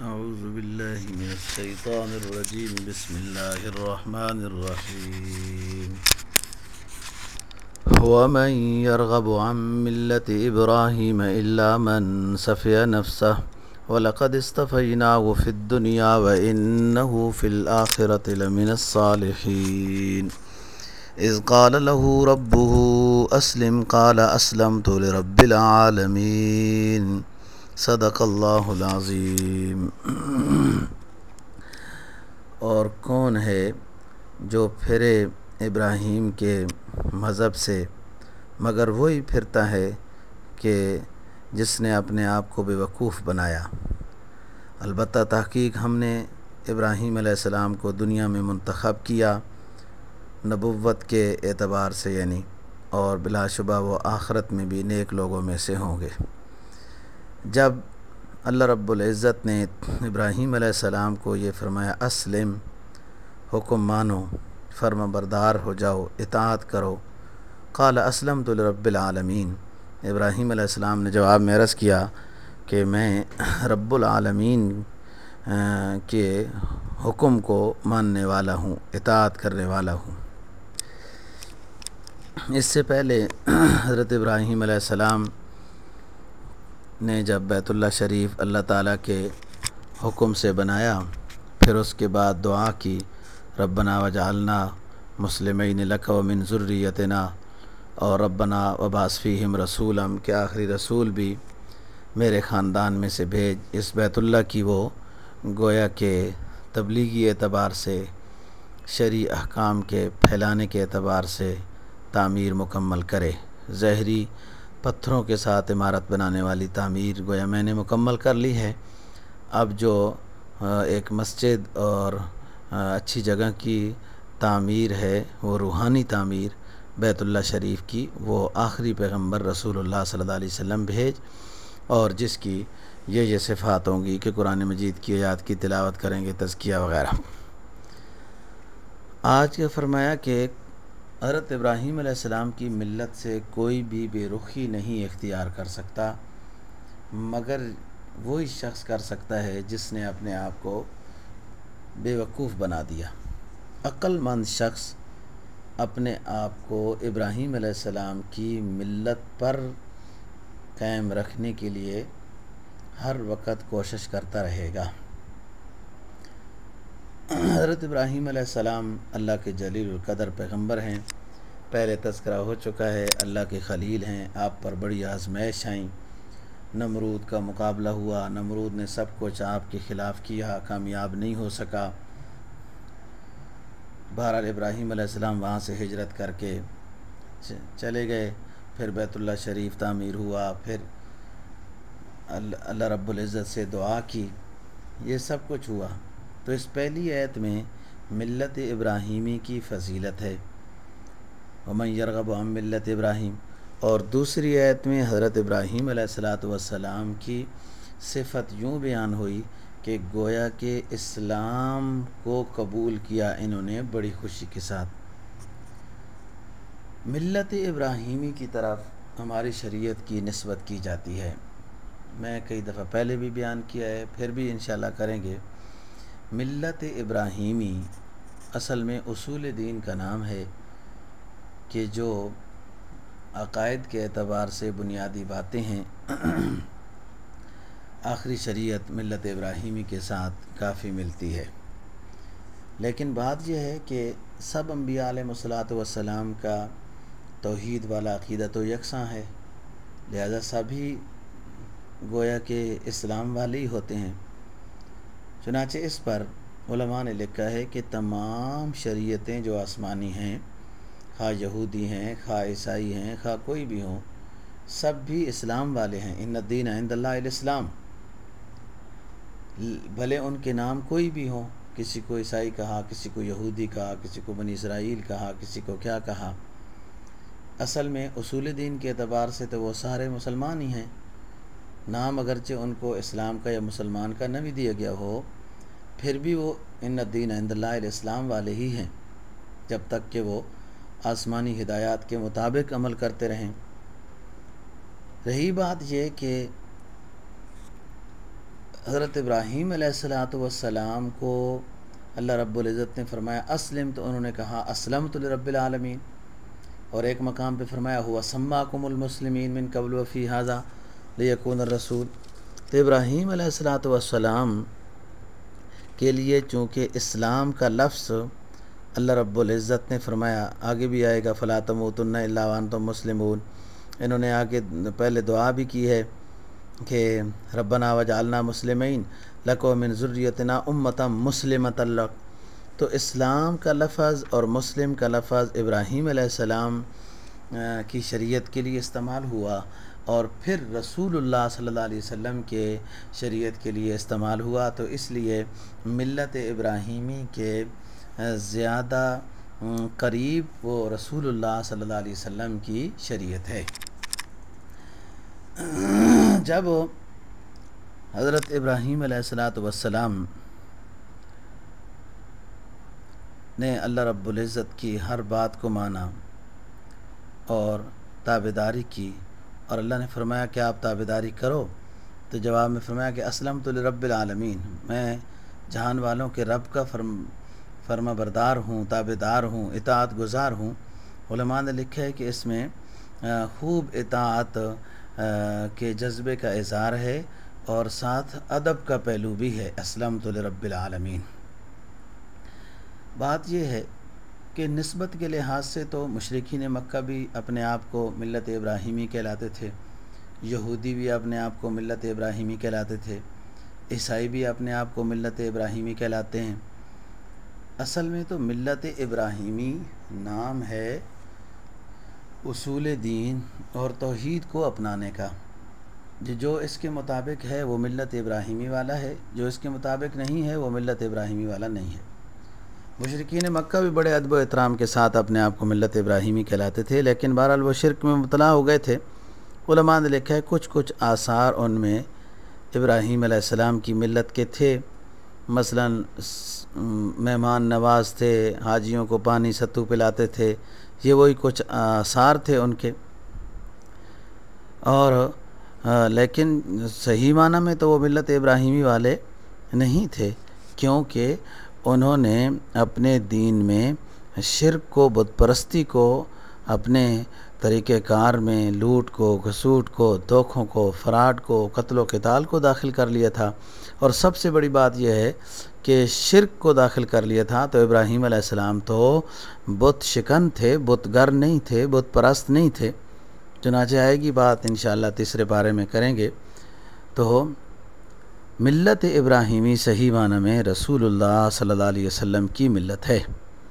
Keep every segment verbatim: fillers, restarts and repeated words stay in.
أعوذ بالله من الشيطان الرجيم بسم الله الرحمن الرحيم ومن يرغب عن ملة إبراهيم إلا من سفي نفسه ولقد اصطفيناه في الدنيا وإنه في الآخرة لمن الصالحين إذ قال له ربه أسلم قال أسلمت لرب العالمين صدق اللہ العظیم۔ اور کون ہے جو پھرے ابراہیم کے مذہب سے مگر وہی پھرتا ہے کہ جس نے اپنے آپ کو بے وقوف بنایا۔ البتہ تحقیق ہم نے ابراہیم علیہ السلام کو دنیا میں منتخب کیا نبوت کے اعتبار سے یعنی، اور بلا شبہ وہ آخرت میں بھی نیک لوگوں میں سے ہوں گے۔ جب اللہ رب العزت نے ابراہیم علیہ السلام کو یہ فرمایا اسلم، حکم مانو، فرما بردار ہو جاؤ، اطاعت کرو، قال اسلمت لرب العالمین، ابراہیم علیہ السلام نے جواب میں عرض کیا کہ میں رب العالمین کے حکم کو ماننے والا ہوں، اطاعت کرنے والا ہوں۔ اس سے پہلے حضرت ابراہیم علیہ السلام نے جب بیت اللہ شریف اللہ تعالیٰ کے حکم سے بنایا، پھر اس کے بعد دعا کی ربنا وجعلنا مسلمین لک ومن ذریتنا، اور ربنا وبعث فیہم رسولا کہ آخری رسول بھی میرے خاندان میں سے بھیج۔ اس بیت اللہ کی وہ گویا کہ تبلیغی اعتبار سے، شرعی احکام کے پھیلانے کے اعتبار سے تعمیر مکمل کرے۔ ظاہری پتھروں کے ساتھ عمارت بنانے والی تعمیر گویا میں نے مکمل کر لی ہے، اب جو ایک مسجد اور اچھی جگہ کی تعمیر ہے وہ روحانی تعمیر بیت اللہ شریف کی، وہ آخری پیغمبر رسول اللہ صلی اللہ علیہ وسلم بھیج، اور جس کی یہ یہ صفات ہوں گی کہ قرآن مجید کی آیات کی تلاوت کریں گے، تزکیہ وغیرہ۔ آج کا فرمایا کہ حضرت ابراہیم علیہ السلام کی ملت سے کوئی بھی بے رخی نہیں اختیار کر سکتا مگر وہی شخص کر سکتا ہے جس نے اپنے آپ کو بے وقوف بنا دیا۔ عقل مند شخص اپنے آپ کو ابراہیم علیہ السلام کی ملت پر قائم رکھنے کے لیے ہر وقت کوشش کرتا رہے گا۔ حضرت ابراہیم علیہ السلام اللہ کے جلیل القدر پیغمبر ہیں، پہلے تذکرہ ہو چکا ہے، اللہ کے خلیل ہیں، آپ پر بڑی آزمائش آئیں، نمرود کا مقابلہ ہوا، نمرود نے سب کچھ آپ کے خلاف کیا، کامیاب نہیں ہو سکا۔ بہرحال ابراہیم علیہ السلام وہاں سے ہجرت کر کے چلے گئے، پھر بیت اللہ شریف تعمیر ہوا، پھر اللہ رب العزت سے دعا کی، یہ سب کچھ ہوا۔ تو اس پہلی آیت میں ملت ابراہیمی کی فضیلت ہے، ومن یرغب عن ملت ابراہیم، اور دوسری آیت میں حضرت ابراہیم علیہ الصلاۃ والسلام کی صفت یوں بیان ہوئی کہ گویا کہ اسلام کو قبول کیا انہوں نے بڑی خوشی کے ساتھ۔ ملت ابراہیمی کی طرف ہماری شریعت کی نسبت کی جاتی ہے، میں کئی دفعہ پہلے بھی بیان کیا ہے، پھر بھی انشاءاللہ کریں گے۔ ملت ابراہیمی اصل میں اصول دین کا نام ہے کہ جو عقائد کے اعتبار سے بنیادی باتیں ہیں، آخری شریعت ملت ابراہیمی کے ساتھ کافی ملتی ہے۔ لیکن بات یہ ہے کہ سب انبیاء علیہ الصلوۃ والسلام کا توحید والا عقیدہ تو یکساں ہے، لہذا سبھی گویا کہ اسلام والے ہی ہوتے ہیں۔ چنانچہ اس پر علماء نے لکھا ہے کہ تمام شریعتیں جو آسمانی ہیں، خواہ یہودی ہیں، خواہ عیسائی ہیں، خواہ کوئی بھی ہوں، سب بھی اسلام والے ہیں۔ ان الدین عند اللہ الاسلام، بھلے ان کے نام کوئی بھی ہوں، کسی کو عیسائی کہا، کسی کو یہودی کہا، کسی کو بنی اسرائیل کہا، کسی کو کیا کہا، اصل میں اصول دین کے اعتبار سے تو وہ سارے مسلمان ہی ہیں۔ نام اگرچہ ان کو اسلام کا یا مسلمان کا نہ بھی دیا گیا ہو، پھر بھی وہ ان الدین عند اللہ الاسلام والے ہی ہیں، جب تک کہ وہ آسمانی ہدایات کے مطابق عمل کرتے رہیں۔ رہی بات یہ کہ حضرت ابراہیم علیہ الصلاۃ والسلام کو اللہ رب العزت نے فرمایا اسلم، تو انہوں نے کہا اسلمت لرب العالمین، اور ایک مقام پہ فرمایا ہوا سماکم المسلمین من قبل وفی ھذا لیکون الرسول۔ تو ابراہیم علیہ الصلاۃ والسلام کے لیے چونکہ اسلام کا لفظ اللہ رب العزت نے فرمایا، آگے بھی آئے گا فلا تموتن الا وانتم مسلمون، انہوں نے آگے پہلے دعا بھی کی ہے کہ ربنا وجعلنا مسلمین لک ومن ذریتنا امتا مسلمۃ لک۔ تو اسلام کا لفظ اور مسلم کا لفظ ابراہیم علیہ السلام کی شریعت کے لیے استعمال ہوا، اور پھر رسول اللہ صلی اللہ علیہ وسلم کے شریعت کے لیے استعمال ہوا، تو اس لیے ملت ابراہیمی کے زیادہ قریب وہ رسول اللہ صلی اللہ علیہ وسلم کی شریعت ہے۔ جب حضرت ابراہیم علیہ الصلاۃ والسلام نے اللہ رب العزت کی ہر بات کو مانا اور تابعداری کی، اور اللہ نے فرمایا کہ آپ تابعداری کرو، تو جواب میں فرمایا کہ اسلمت لرب العالمین، میں جہان والوں کے رب کا فرم فرما بردار ہوں، تابعدار ہوں، اطاعت گزار ہوں۔ علماء نے لکھا ہے کہ اس میں خوب اطاعت کے جذبے کا اظہار ہے، اور ساتھ ادب کا پہلو بھی ہے، اسلمت لرب العالمین۔ بات یہ ہے کہ نسبت کے لحاظ سے تو مشرکین مکہ بھی اپنے آپ کو ملت ابراہیمی کہلاتے تھے، یہودی بھی اپنے آپ کو ملت ابراہیمی کہلاتے تھے، عیسائی بھی اپنے آپ کو ملت ابراہیمی کہلاتے ہیں۔ اصل میں تو ملت ابراہیمی نام ہے اصول دین اور توحید کو اپنانے کا، جو اس کے مطابق ہے وہ ملت ابراہیمی والا ہے، جو اس کے مطابق نہیں ہے وہ ملت ابراہیمی والا نہیں ہے۔ مشرکین مکہ بھی بڑے ادب و احترام کے ساتھ اپنے آپ کو ملت ابراہیمی کہلاتے تھے، لیکن بہرحال وہ شرک میں مبتلا ہو گئے تھے۔ علماء نے لکھا ہے کچھ کچھ آثار ان میں ابراہیم علیہ السلام کی ملت کے تھے، مثلا مہمان نواز تھے، حاجیوں کو پانی ستو پلاتے تھے، یہ وہی کچھ آثار تھے ان کے، اور لیکن صحیح معنی میں تو وہ ملت ابراہیمی والے نہیں تھے، کیونکہ انہوں نے اپنے دین میں شرک کو، بت پرستی کو، اپنے طریقہ کار میں لوٹ کو، گھسوٹ کو، دھوکوں کو، فراڈ کو، قتل و قتال کو داخل کر لیا تھا، اور سب سے بڑی بات یہ ہے کہ شرک کو داخل کر لیا تھا۔ تو ابراہیم علیہ السلام تو بت شکن تھے، بت گر نہیں تھے، بت پرست نہیں تھے۔ چنانچہ آئے گی بات انشاءاللہ تیسرے بارے میں کریں گے۔ تو ملت ابراہیمی صحیح معنی میں رسول اللہ صلی اللہ علیہ وسلم کی ملت ہے۔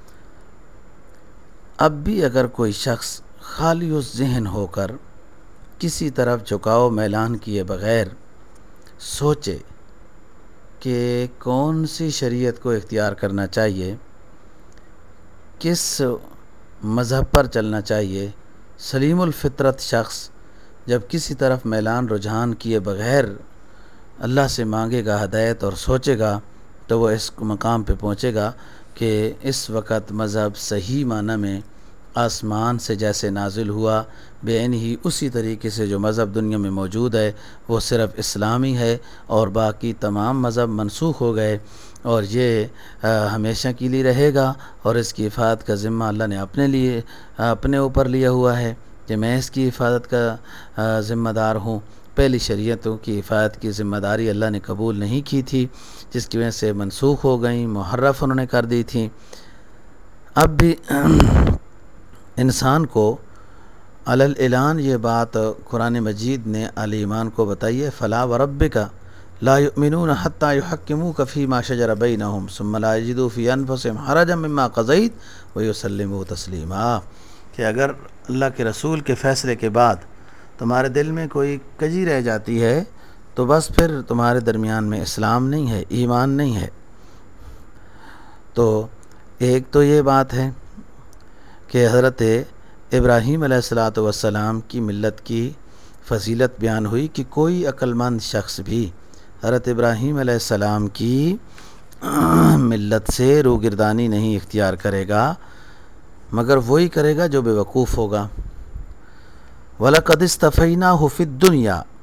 اب بھی اگر کوئی شخص خالی الذہن ہو کر کسی طرف جھکاؤ میلان کیے بغیر سوچے کہ کون سی شریعت کو اختیار کرنا چاہیے، کس مذہب پر چلنا چاہیے، سلیم الفطرت شخص جب کسی طرف میلان رجحان کیے بغیر اللہ سے مانگے گا ہدایت اور سوچے گا، تو وہ اس مقام پہ پہنچے گا کہ اس وقت مذہب صحیح معنی میں آسمان سے جیسے نازل ہوا بے ہی اسی طریقے سے جو مذہب دنیا میں موجود ہے وہ صرف اسلامی ہے، اور باقی تمام مذہب منسوخ ہو گئے، اور یہ ہمیشہ کے لیے رہے گا، اور اس کی حفاظت کا ذمہ اللہ نے اپنے لیے اپنے اوپر لیا ہوا ہے کہ میں اس کی حفاظت کا ذمہ دار ہوں۔ پہلی شریعتوں کی حفاظت کی ذمہ داری اللہ نے قبول نہیں کی تھی، جس کی وجہ سے منسوخ ہو گئیں، محرف انہوں نے کر دی تھیں۔ اب بھی انسان کو علی الاعلان یہ بات قرآن مجید نے اہل ایمان کو بتائی ہے، فلا وربک لا یؤمنون حتی یحکموک فیما شجر بینہم ثم لا یجدوا فی انفسہم حرجا مما قضیت ویسلموا تسلیما، کہ اگر اللہ کے رسول کے فیصلے کے بعد تمہارے دل میں کوئی کجی رہ جاتی ہے تو بس پھر تمہارے درمیان میں اسلام نہیں ہے، ایمان نہیں ہے۔ تو ایک تو یہ بات ہے کہ حضرت ابراہیم علیہ الصلاۃ والسلام کی ملت کی فضیلت بیان ہوئی کہ کوئی عقل مند شخص بھی حضرت ابراہیم علیہ السلام کی ملت سے روگردانی نہیں اختیار کرے گا، مگر وہی کرے گا جو بے وقوف ہوگا۔ وَلَقَدِ اسْتَفَيْنَاهُ فِي الدُّنْيَا،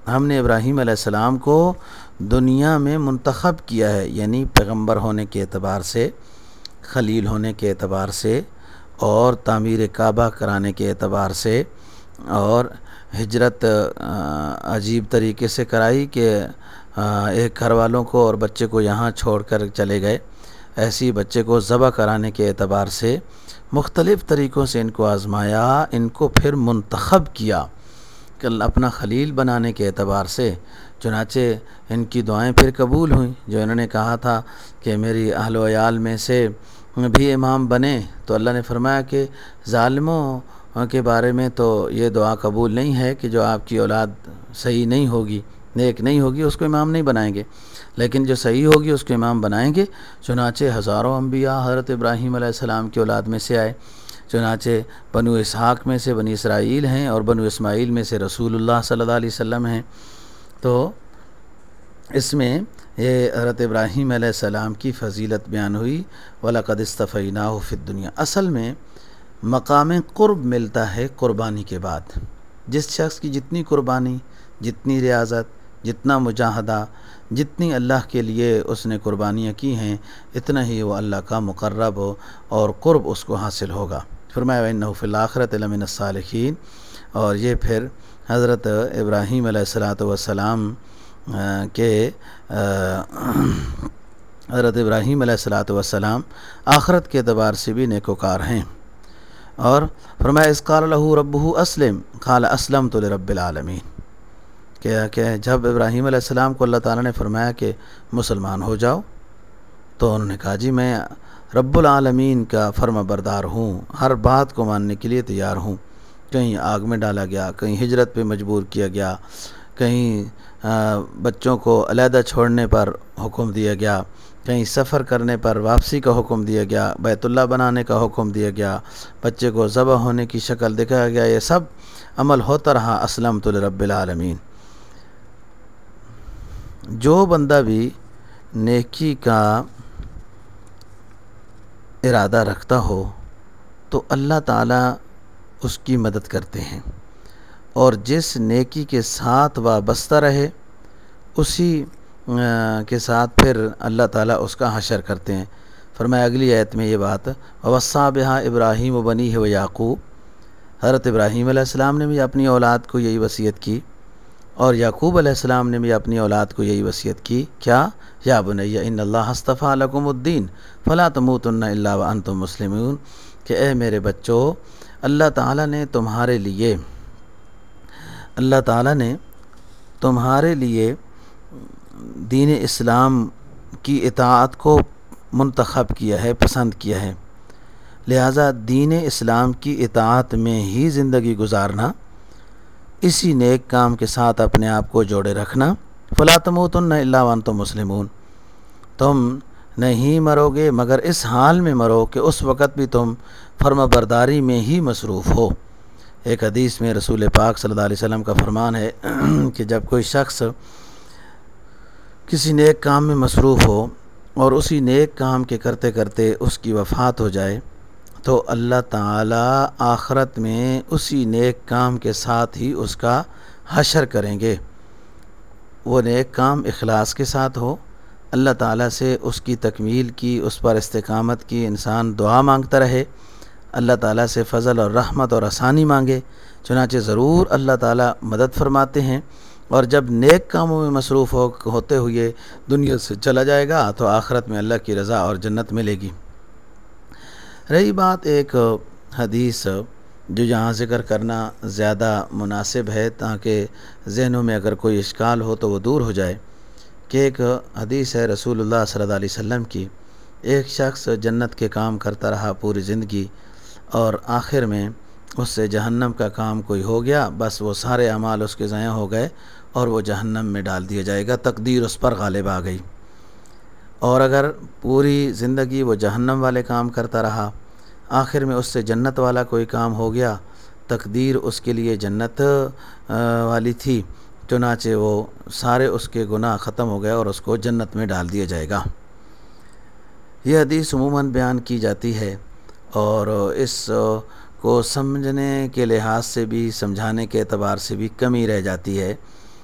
ہم نے ابراہیم علیہ السلام کو دنیا میں منتخب کیا ہے، یعنی پیغمبر ہونے کے اعتبار سے، خلیل ہونے کے اعتبار سے، اور تعمیر کعبہ کرانے کے اعتبار سے، اور ہجرت عجیب طریقے سے کرائی کہ ایک گھر والوں کو اور بچے کو یہاں چھوڑ کر چلے گئے، ایسی بچے کو ذبح کرانے کے اعتبار سے مختلف طریقوں سے ان کو آزمایا، ان کو پھر منتخب کیا کہ اپنا خلیل بنانے کے اعتبار سے۔ چنانچہ ان کی دعائیں پھر قبول ہوئیں، جو انہوں نے کہا تھا کہ میری اہل و عیال میں سے بھی امام بنے، تو اللہ نے فرمایا کہ ظالموں کے بارے میں تو یہ دعا قبول نہیں ہے کہ جو آپ کی اولاد صحیح نہیں ہوگی، نیک نہیں ہوگی، اس کو امام نہیں بنائیں گے، لیکن جو صحیح ہوگی اس کو امام بنائیں گے۔ چنانچہ ہزاروں انبیاء حضرت ابراہیم علیہ السلام کی اولاد میں سے آئے، چنانچہ بنو اسحاق میں سے بنی اسرائیل ہیں، اور بنو اسماعیل میں سے رسول اللہ صلی اللہ علیہ وسلم ہیں۔ تو اس میں یہ حضرت ابراہیم علیہ السلام کی فضیلت بیان ہوئی، وَلَقَدِ اصْطَفَيْنَاهُ فِي الدُّنْيَا۔ اصل میں مقام قرب ملتا ہے قربانی کے بعد۔ جس شخص کی جتنی قربانی، جتنی ریاضت، جتنا مجاہدہ، جتنی اللہ کے لیے اس نے قربانیاں کی ہیں، اتنا ہی وہ اللہ کا مقرب ہو اور قرب اس کو حاصل ہوگا۔ فرمایا وَإِنَّهُ فِي الْآخِرَةِ لَمِنَ الصَّالِحِينَ، اور یہ پھر حضرت ابراہیم علیہ الصلاۃ والسلام کے حضرت ابراہیم علیہ الصلاۃ والسلام آخرت کے اعتبار سے بھی نیکوکار ہیں۔ اور فرمایا اذ قال له ربه اسلم قال اسلمت لرب العالمین، کہ کہ جب ابراہیم علیہ السلام کو اللہ تعالیٰ نے فرمایا کہ مسلمان ہو جاؤ، تو انہوں نے کہا جی میں رب العالمین کا فرما بردار ہوں، ہر بات کو ماننے کے لیے تیار ہوں۔ کہیں آگ میں ڈالا گیا، کہیں ہجرت پہ مجبور کیا گیا، کہیں بچوں کو علیحدہ چھوڑنے پر حکم دیا گیا، کہیں سفر کرنے پر واپسی کا حکم دیا گیا، بیت اللہ بنانے کا حکم دیا گیا، بچے کو ذبح ہونے کی شکل دکھایا گیا، یہ سب عمل ہوتا رہا اسلمت لرب العالمین۔ جو بندہ بھی نیکی کا ارادہ رکھتا ہو تو اللہ تعالیٰ اس کی مدد کرتے ہیں، اور جس نیکی کے ساتھ وابستہ رہے اسی کے ساتھ پھر اللہ تعالیٰ اس کا حشر کرتے ہیں۔ فرمایا اگلی آیت میں یہ بات وَوَصَّىٰ بِهَا إِبْرَاهِيمُ بَنِيهِ وَيَعْقُوبُ، حضرت ابراہیم علیہ السلام نے بھی اپنی اولاد کو یہی وصیت کی، اور یعقوب علیہ السلام نے بھی اپنی اولاد کو یہی وصیت کی، کیا یا بنی ان اللہ اصطفیٰ لکم الدین فلا تموتن الا وانتم مسلمون، کہ اے میرے بچو، اللہ تعالیٰ نے تمہارے لیے اللہ تعالیٰ نے تمہارے لیے دین اسلام کی اطاعت کو منتخب کیا ہے، پسند کیا ہے، لہٰذا دین اسلام کی اطاعت میں ہی زندگی گزارنا، اسی نیک کام کے ساتھ اپنے آپ کو جوڑے رکھنا۔ فلا تموتن الا وانتم مسلمون، تم نہیں مرو گے مگر اس حال میں مرو کہ اس وقت بھی تم فرما برداری میں ہی مصروف ہو۔ ایک حدیث میں رسول پاک صلی اللہ علیہ وسلم کا فرمان ہے کہ جب کوئی شخص کسی نیک کام میں مصروف ہو اور اسی نیک کام کے کرتے کرتے اس کی وفات ہو جائے، تو اللہ تعالیٰ آخرت میں اسی نیک کام کے ساتھ ہی اس کا حشر کریں گے۔ وہ نیک کام اخلاص کے ساتھ ہو، اللہ تعالیٰ سے اس کی تکمیل کی، اس پر استقامت کی انسان دعا مانگتا رہے، اللہ تعالیٰ سے فضل اور رحمت اور آسانی مانگے، چنانچہ ضرور اللہ تعالیٰ مدد فرماتے ہیں، اور جب نیک کاموں میں مصروف ہو ہوتے ہوئے دنیا سے چلا جائے گا تو آخرت میں اللہ کی رضا اور جنت ملے گی۔ رہی بات ایک حدیث جو یہاں ذکر کرنا زیادہ مناسب ہے تاکہ ذہنوں میں اگر کوئی اشکال ہو تو وہ دور ہو جائے، کہ ایک حدیث ہے رسول اللہ صلی اللہ علیہ وسلم کی، ایک شخص جنت کے کام کرتا رہا پوری زندگی، اور آخر میں اس سے جہنم کا کام کوئی ہو گیا، بس وہ سارے اعمال اس کے ضائع ہو گئے اور وہ جہنم میں ڈال دیا جائے گا، تقدیر اس پر غالب آ گئی۔ اور اگر پوری زندگی وہ جہنم والے کام کرتا رہا، آخر میں اس سے جنت والا کوئی کام ہو گیا، تقدیر اس کے لیے جنت والی تھی، چنانچہ وہ سارے اس کے گناہ ختم ہو گئے اور اس کو جنت میں ڈال دیا جائے گا۔ یہ حدیث عموماً بیان کی جاتی ہے، اور اس کو سمجھنے کے لحاظ سے بھی، سمجھانے کے اعتبار سے بھی کمی رہ جاتی ہے،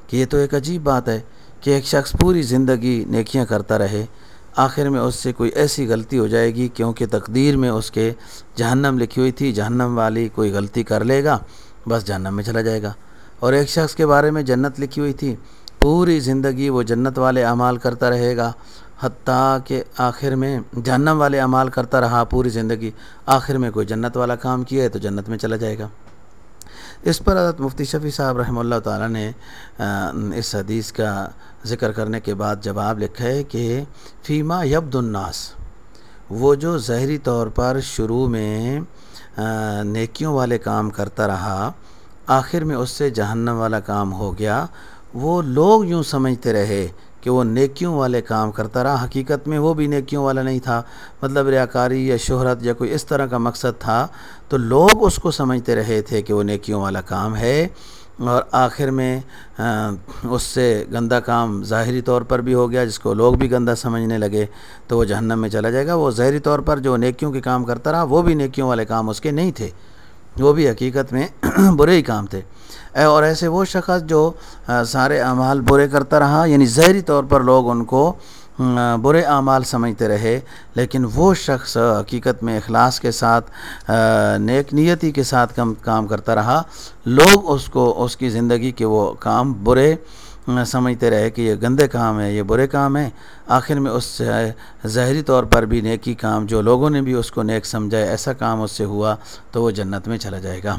کہ یہ تو ایک عجیب بات ہے کہ ایک شخص پوری زندگی نیکیاں کرتا رہے، آخر میں اس سے کوئی ایسی غلطی ہو جائے گی کیونکہ تقدیر میں اس کے جہنم لکھی ہوئی تھی، جہنم والی کوئی غلطی کر لے گا بس جہنم میں چلا جائے گا، اور ایک شخص کے بارے میں جنت لکھی ہوئی تھی، پوری زندگی وہ جنت والے اعمال کرتا رہے گا، حتیٰ کہ آخر میں جہنم والے اعمال کرتا رہا پوری زندگی، آخر میں کوئی جنت والا کام کیا ہے تو جنت میں چلا جائے گا۔ اس پر حضرت مفتی شفیع صاحب رحمہ اللہ تعالیٰ نے اس حدیث کا ذکر کرنے کے بعد جواب لکھا ہے کہ فیما یبد الناس، وہ جو ظاہری طور پر شروع میں نیکیوں والے کام کرتا رہا، آخر میں اس سے جہنم والا کام ہو گیا، وہ لوگ یوں سمجھتے رہے کہ وہ نیکیوں والے کام کرتا رہا، حقیقت میں وہ بھی نیکیوں والا نہیں تھا، مطلب ریاکاری یا شہرت یا کوئی اس طرح کا مقصد تھا، تو لوگ اس کو سمجھتے رہے تھے کہ وہ نیکیوں والا کام ہے، اور آخر میں اس سے گندہ کام ظاہری طور پر بھی ہو گیا، جس کو لوگ بھی گندہ سمجھنے لگے تو وہ جہنم میں چلا جائے گا۔ وہ ظاہری طور پر جو نیکیوں کے کام کرتا رہا وہ بھی نیکیوں والے کام اس کے نہیں تھے، وہ بھی حقیقت میں برے ہی کام تھے، اور ایسے وہ شخص جو سارے اعمال برے کرتا رہا، یعنی ظاہری طور پر لوگ ان کو برے اعمال سمجھتے رہے، لیکن وہ شخص حقیقت میں اخلاص کے ساتھ نیک نیتی کے ساتھ کام کام کرتا رہا، لوگ اس کو اس کی زندگی کے وہ کام برے سمجھتے رہے کہ یہ گندے کام ہے، یہ برے کام ہیں، آخر میں اس سے ظاہری طور پر بھی نیکی کام جو لوگوں نے بھی اس کو نیک سمجھا ہے، ایسا کام اس سے ہوا تو وہ جنت میں چلا جائے گا۔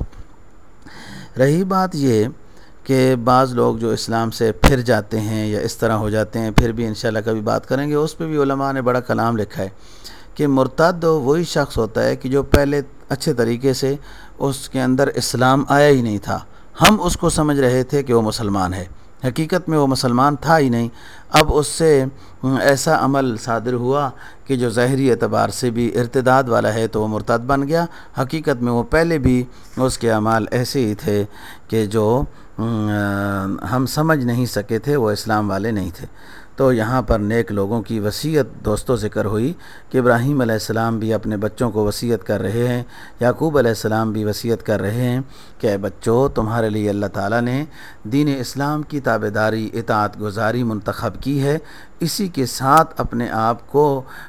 رہی بات یہ کہ بعض لوگ جو اسلام سے پھر جاتے ہیں یا اس طرح ہو جاتے ہیں، پھر بھی انشاءاللہ کبھی بات کریں گے، اس پہ بھی علماء نے بڑا کلام لکھا ہے کہ مرتد وہی شخص ہوتا ہے کہ جو پہلے اچھے طریقے سے اس کے اندر اسلام آیا ہی نہیں تھا، ہم اس کو سمجھ رہے تھے کہ وہ مسلمان ہے، حقیقت میں وہ مسلمان تھا ہی نہیں، اب اس سے ایسا عمل صادر ہوا کہ جو ظاہری اعتبار سے بھی ارتداد والا ہے تو وہ مرتد بن گیا، حقیقت میں وہ پہلے بھی اس کے اعمال ایسے ہی تھے کہ جو ہم سمجھ نہیں سکے تھے، وہ اسلام والے نہیں تھے۔ تو یہاں پر نیک لوگوں کی وصیت دوستوں ذکر ہوئی کہ ابراہیم علیہ السلام بھی اپنے بچوں کو وصیت کر رہے ہیں، یعقوب علیہ السلام بھی وصیت کر رہے ہیں کہ اے بچوں، تمہارے لیے اللہ تعالیٰ نے دین اسلام کی تابعداری، اطاعت گزاری منتخب کی ہے، اسی کے ساتھ اپنے آپ کو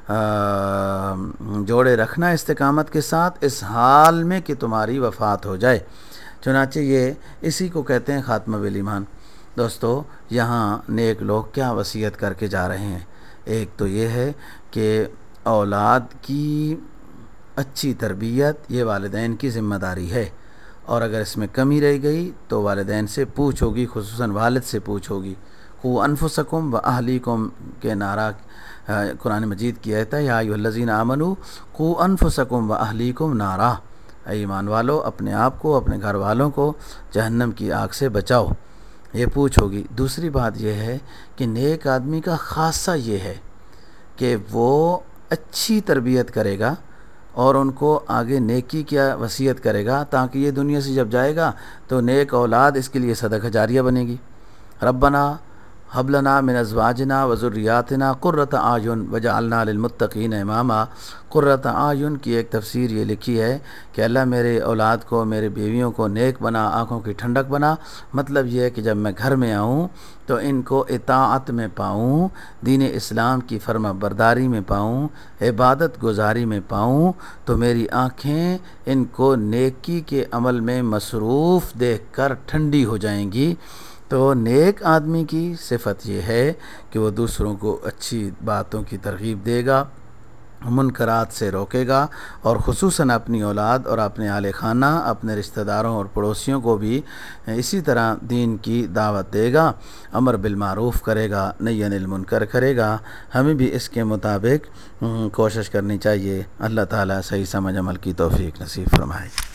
جوڑے رکھنا استقامت کے ساتھ، اس حال میں کہ تمہاری وفات ہو جائے، چنانچہ یہ اسی کو کہتے ہیں خاتمہ بالایمان۔ دوستو، یہاں نیک لوگ کیا وصیت کر کے جا رہے ہیں؟ ایک تو یہ ہے کہ اولاد کی اچھی تربیت یہ والدین کی ذمہ داری ہے، اور اگر اس میں کمی رہ گئی تو والدین سے پوچھ ہوگی، خصوصاً والد سے پوچھ ہوگی۔ قوا انفسکم و اہلیکم کے نعرہ قرآن مجید کی آیت ہے، یا ایھا الذین آمنوا قوا انفسکم و اہلیکم نارا، اے ایمان والو، اپنے آپ کو، اپنے گھر والوں کو جہنم کی آگ سے بچاؤ، یہ پوچھ ہوگی۔ دوسری بات یہ ہے کہ نیک آدمی کا خاصہ یہ ہے کہ وہ اچھی تربیت کرے گا اور ان کو آگے نیکی کیا وصیت کرے گا، تاکہ یہ دنیا سے جب جائے گا تو نیک اولاد اس کے لیے صدقہ جاریہ بنے گی۔ ربنا هب لنا من ازواجنا وذریاتنا قرۃ اعین وجعلنا للمتقین اماما۔ قرۃ اعین کی ایک تفسیر یہ لکھی ہے کہ اللہ میرے اولاد کو، میرے بیویوں کو نیک بنا، آنکھوں کی ٹھنڈک بنا، مطلب یہ ہے کہ جب میں گھر میں آؤں تو ان کو اطاعت میں پاؤں، دین اسلام کی فرما برداری میں پاؤں، عبادت گزاری میں پاؤں، تو میری آنکھیں ان کو نیکی کے عمل میں مصروف دیکھ کر ٹھنڈی ہو جائیں گی۔ تو نیک آدمی کی صفت یہ ہے کہ وہ دوسروں کو اچھی باتوں کی ترغیب دے گا، منکرات سے روکے گا، اور خصوصاً اپنی اولاد اور اپنے اہل خانہ، اپنے رشتہ داروں اور پڑوسیوں کو بھی اسی طرح دین کی دعوت دے گا، امر بالمعروف کرے گا، نہی عن المنکر کرے گا۔ ہمیں بھی اس کے مطابق کوشش کرنی چاہیے۔ اللہ تعالیٰ صحیح سمجھ عمل کی توفیق نصیب فرمائے۔